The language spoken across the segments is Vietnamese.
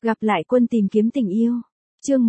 Gặp lại quân tìm kiếm tình yêu. Chương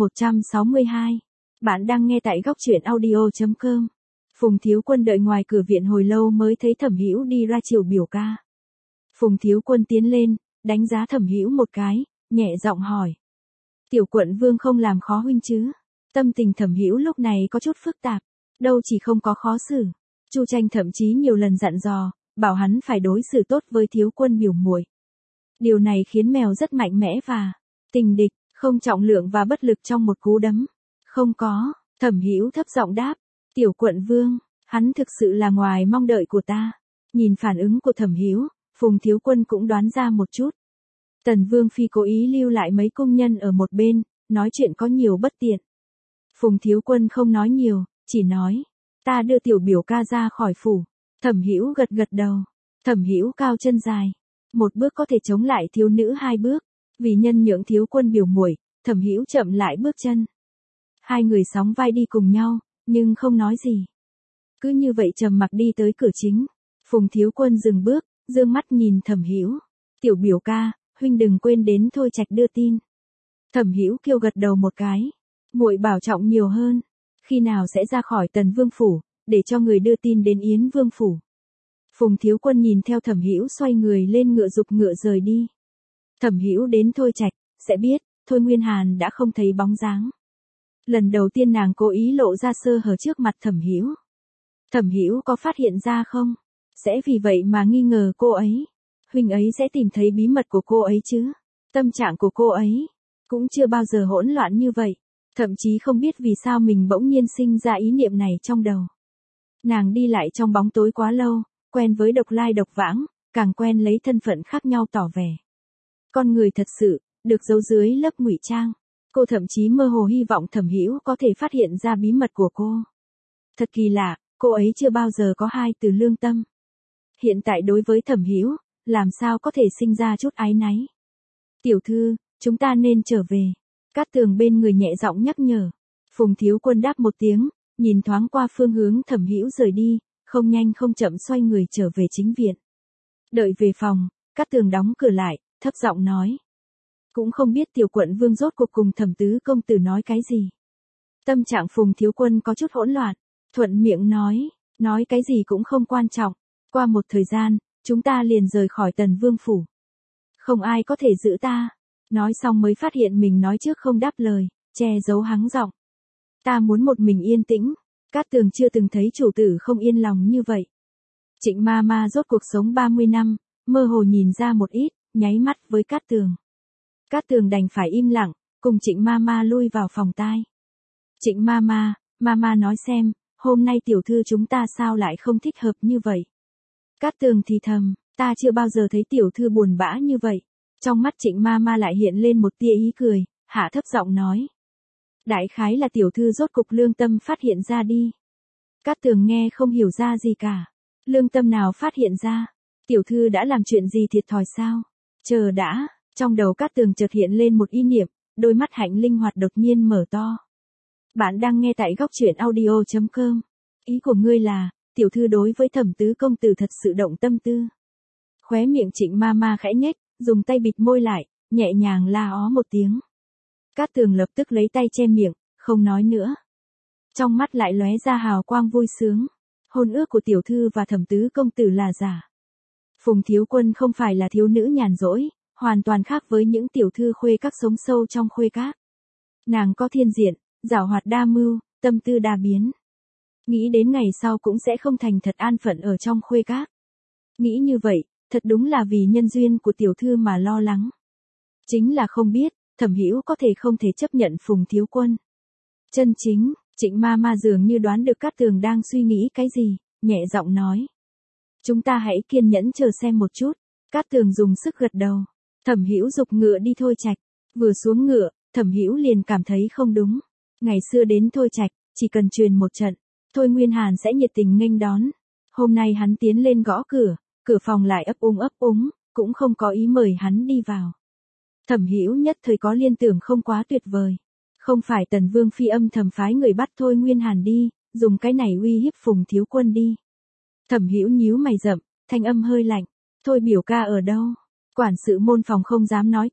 162. Bạn đang nghe tại góc truyện audio.com. Phùng Thiếu Quân đợi ngoài cửa viện hồi lâu mới thấy Thẩm Hữu đi ra chiều biểu ca. Phùng Thiếu Quân tiến lên, đánh giá Thẩm Hữu một cái, nhẹ giọng hỏi. Tiểu quận vương không làm khó huynh chứ? Tâm tình Thẩm Hữu lúc này có chút phức tạp, đâu chỉ không có khó xử. Chu Tranh thậm chí nhiều lần dặn dò, bảo hắn phải đối xử tốt với Thiếu Quân biểu muội. Điều này khiến mèo rất mạnh mẽ và tình địch, không trọng lượng và bất lực trong một cú đấm. Không có, Thẩm Hữu thấp giọng đáp. Tiểu quận vương, hắn thực sự là ngoài mong đợi của ta. Nhìn phản ứng của Thẩm Hữu, Phùng Thiếu Quân cũng đoán ra một chút. Tần Vương Phi cố ý lưu lại mấy cung nhân ở một bên, nói chuyện có nhiều bất tiện. Phùng Thiếu Quân không nói nhiều, chỉ nói, ta đưa tiểu biểu ca ra khỏi phủ. Thẩm Hữu gật gật đầu. Thẩm Hữu cao chân dài, một bước có thể chống lại thiếu nữ hai bước. Vì nhân nhượng Thiếu Quân biểu muội, Thẩm Hữu chậm lại bước chân. Hai người sóng vai đi cùng nhau, nhưng không nói gì. Cứ như vậy trầm mặc đi tới cửa chính. Phùng Thiếu Quân dừng bước, dương mắt nhìn Thẩm Hữu. Tiểu biểu ca, huynh đừng quên đến Thôi Trạch đưa tin. Thẩm Hữu kêu gật đầu một cái. Muội bảo trọng nhiều hơn. Khi nào sẽ ra khỏi Tần Vương phủ, để cho người đưa tin đến Yến Vương phủ. Phùng Thiếu Quân nhìn theo Thẩm Hữu xoay người lên ngựa giục ngựa rời đi. Thẩm Hữu đến Thôi Trạch, sẽ biết, Thôi Nguyên Hàn đã không thấy bóng dáng. Lần đầu tiên nàng cố ý lộ ra sơ hở trước mặt Thẩm Hữu. Thẩm Hữu có phát hiện ra không? Sẽ vì vậy mà nghi ngờ cô ấy. Huynh ấy sẽ tìm thấy bí mật của cô ấy chứ? Tâm trạng của cô ấy cũng chưa bao giờ hỗn loạn như vậy. Thậm chí không biết vì sao mình bỗng nhiên sinh ra ý niệm này trong đầu. Nàng đi lại trong bóng tối quá lâu, quen với độc lai độc vãng, càng quen lấy thân phận khác nhau tỏ vẻ. Con người thật sự, được giấu dưới lớp ngụy trang. Cô thậm chí mơ hồ hy vọng Thẩm Hữu có thể phát hiện ra bí mật của cô. Thật kỳ lạ, cô ấy chưa bao giờ có hai từ lương tâm. Hiện tại đối với Thẩm Hữu, làm sao có thể sinh ra chút áy náy. Tiểu thư, chúng ta nên trở về. Cát Tường bên người nhẹ giọng nhắc nhở. Phùng Thiếu Quân đáp một tiếng, nhìn thoáng qua phương hướng Thẩm Hữu rời đi, không nhanh không chậm xoay người trở về chính viện. Đợi về phòng, Cát Tường đóng cửa lại, thấp giọng nói. Cũng không biết tiểu quận vương rốt cuộc cùng Thẩm tứ công tử nói cái gì. Tâm trạng Phùng Thiếu Quân có chút hỗn loạn, thuận miệng nói cái gì cũng không quan trọng. Qua một thời gian, chúng ta liền rời khỏi Tần Vương phủ. Không ai có thể giữ ta. Nói xong mới phát hiện mình nói trước không đáp lời, che giấu hắng giọng. Ta muốn một mình yên tĩnh. Cát Tường chưa từng thấy chủ tử không yên lòng như vậy. Trịnh ma ma rốt cuộc sống 30 năm, mơ hồ nhìn ra một ít, nháy mắt với Cát Tường. Cát Tường đành phải im lặng, cùng Trịnh ma ma lui vào phòng tai. Trịnh ma ma nói xem, hôm nay tiểu thư chúng ta sao lại không thích hợp như vậy. Cát Tường thì thầm, ta chưa bao giờ thấy tiểu thư buồn bã như vậy. Trong mắt Trịnh ma ma lại hiện lên một tia ý cười, hạ thấp giọng nói. Đại khái là tiểu thư rốt cục lương tâm phát hiện ra đi. Cát Tường nghe không hiểu ra gì cả. Lương tâm nào phát hiện ra? Tiểu thư đã làm chuyện gì thiệt thòi sao? Chờ đã, trong đầu Cát Tường chợt hiện lên một ý niệm, đôi mắt hạnh linh hoạt đột nhiên mở to. Bạn đang nghe tại góc truyện audio.com. Ý của ngươi là, tiểu thư đối với Thẩm tứ công tử thật sự động tâm tư. Khóe miệng Trịnh ma ma khẽ nhếch, dùng tay bịt môi lại, nhẹ nhàng la ó một tiếng. Cát Tường lập tức lấy tay che miệng, không nói nữa. Trong mắt lại lóe ra hào quang vui sướng. Hôn ước của tiểu thư và Thẩm tứ công tử là giả. Phùng Thiếu Quân không phải là thiếu nữ nhàn rỗi, hoàn toàn khác với những tiểu thư khuê các sống sâu trong khuê các. Nàng có thiên diện, giảo hoạt đa mưu, tâm tư đa biến. Nghĩ đến ngày sau cũng sẽ không thành thật an phận ở trong khuê các. Nghĩ như vậy, thật đúng là vì nhân duyên của tiểu thư mà lo lắng. Chính là không biết, Thẩm Hữu có thể không thể chấp nhận Phùng Thiếu Quân. Chân chính, Trịnh ma ma dường như đoán được Cát Tường đang suy nghĩ cái gì, nhẹ giọng nói. Chúng ta hãy kiên nhẫn chờ xem một chút. Cát Tường dùng sức gật đầu. Thẩm Hữu giục ngựa đi Thôi Trạch. Vừa xuống ngựa, Thẩm Hữu liền cảm thấy không đúng. Ngày xưa đến Thôi Trạch, chỉ cần truyền một trận, Thôi Nguyên Hàn sẽ nhiệt tình nghênh đón. Hôm nay hắn tiến lên gõ cửa, cửa phòng lại ấp úng, cũng không có ý mời hắn đi vào. Thẩm Hữu nhất thời có liên tưởng không quá tuyệt vời. Không phải Tần Vương Phi âm thầm phái người bắt Thôi Nguyên Hàn đi, dùng cái này uy hiếp Phùng Thiếu Quân đi. Thẩm Hữu nhíu mày rậm, thanh âm hơi lạnh. Thôi biểu ca ở đâu? Quản sự môn phòng không dám nói thật,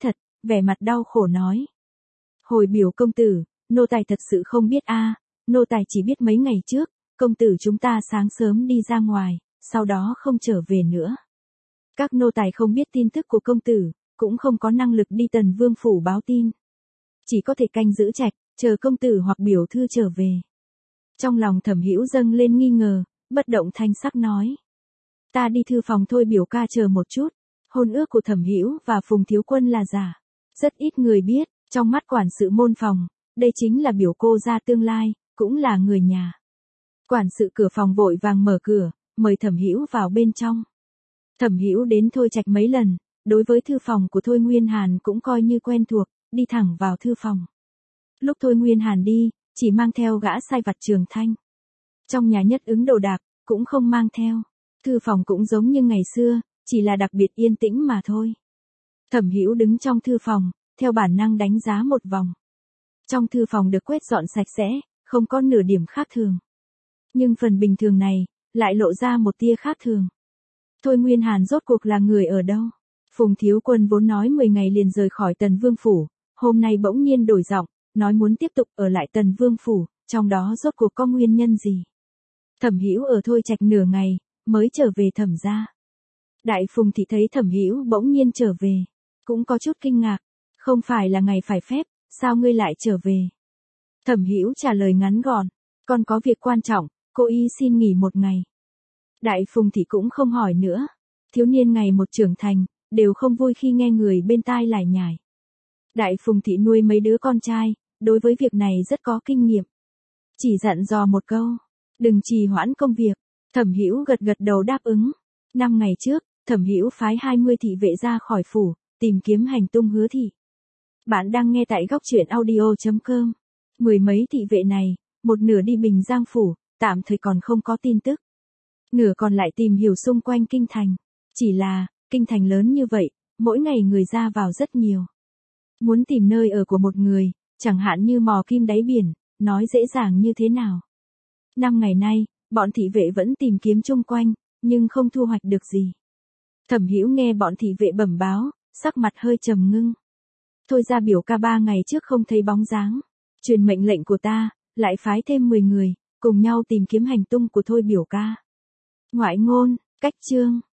vẻ mặt đau khổ nói. Hồi biểu công tử, nô tài thật sự không biết nô tài chỉ biết mấy ngày trước, công tử chúng ta sáng sớm đi ra ngoài, sau đó không trở về nữa. Các nô tài không biết tin tức của công tử, cũng không có năng lực đi Tần Vương phủ báo tin. Chỉ có thể canh giữ trạch, chờ công tử hoặc biểu thư trở về. Trong lòng Thẩm Hữu dâng lên nghi ngờ, bất động thanh sắc nói. Ta đi thư phòng thôi biểu ca chờ một chút. Hôn ước của Thẩm Hữu và Phùng Thiếu Quân là giả. Rất ít người biết, trong mắt quản sự môn phòng, đây chính là biểu cô gia tương lai, cũng là người nhà. Quản sự cửa phòng vội vàng mở cửa, mời Thẩm Hữu vào bên trong. Thẩm Hữu đến Thôi Trạch mấy lần, đối với thư phòng của Thôi Nguyên Hàn cũng coi như quen thuộc, đi thẳng vào thư phòng. Lúc Thôi Nguyên Hàn đi, chỉ mang theo gã sai vặt Trường Thanh. Trong nhà nhất ứng đồ đạc, cũng không mang theo. Thư phòng cũng giống như ngày xưa, chỉ là đặc biệt yên tĩnh mà thôi. Thẩm Hữu đứng trong thư phòng, theo bản năng đánh giá một vòng. Trong thư phòng được quét dọn sạch sẽ, không có nửa điểm khác thường. Nhưng phần bình thường này, lại lộ ra một tia khác thường. Thôi Nguyên Hàn rốt cuộc là người ở đâu? Phùng Thiếu Quân vốn nói 10 ngày liền rời khỏi Tần Vương phủ, hôm nay bỗng nhiên đổi giọng, nói muốn tiếp tục ở lại Tần Vương phủ, trong đó rốt cuộc có nguyên nhân gì? Thẩm Hữu ở Thôi Trạch nửa ngày, mới trở về Thẩm gia. Đại Phùng thì thấy Thẩm Hữu bỗng nhiên trở về, cũng có chút kinh ngạc, không phải là ngày phải phép, sao ngươi lại trở về? Thẩm Hữu trả lời ngắn gọn, còn có việc quan trọng, cô y xin nghỉ một ngày. Đại Phùng thì cũng không hỏi nữa, thiếu niên ngày một trưởng thành, đều không vui khi nghe người bên tai lải nhải. Đại Phùng thị nuôi mấy đứa con trai, đối với việc này rất có kinh nghiệm. Chỉ dặn dò một câu, đừng trì hoãn công việc. Thẩm Hữu gật gật đầu đáp ứng. 5 ngày trước, Thẩm Hữu phái 20 thị vệ ra khỏi phủ, tìm kiếm hành tung Hứa thị. Bạn đang nghe tại góc truyện audio.com. Mười mấy thị vệ này, một nửa đi Bình Giang phủ, tạm thời còn không có tin tức. Nửa còn lại tìm hiểu xung quanh kinh thành. Chỉ là, kinh thành lớn như vậy, mỗi ngày người ra vào rất nhiều. Muốn tìm nơi ở của một người, chẳng hạn như mò kim đáy biển, nói dễ dàng như thế nào. 5 ngày nay, bọn thị vệ vẫn tìm kiếm chung quanh, nhưng không thu hoạch được gì. Thẩm Hữu nghe bọn thị vệ bẩm báo, sắc mặt hơi trầm ngưng. Thôi ra biểu ca 3 ngày trước không thấy bóng dáng. Truyền mệnh lệnh của ta, lại phái thêm 10 người, cùng nhau tìm kiếm hành tung của Thôi biểu ca. Ngoại ngôn, cách chương.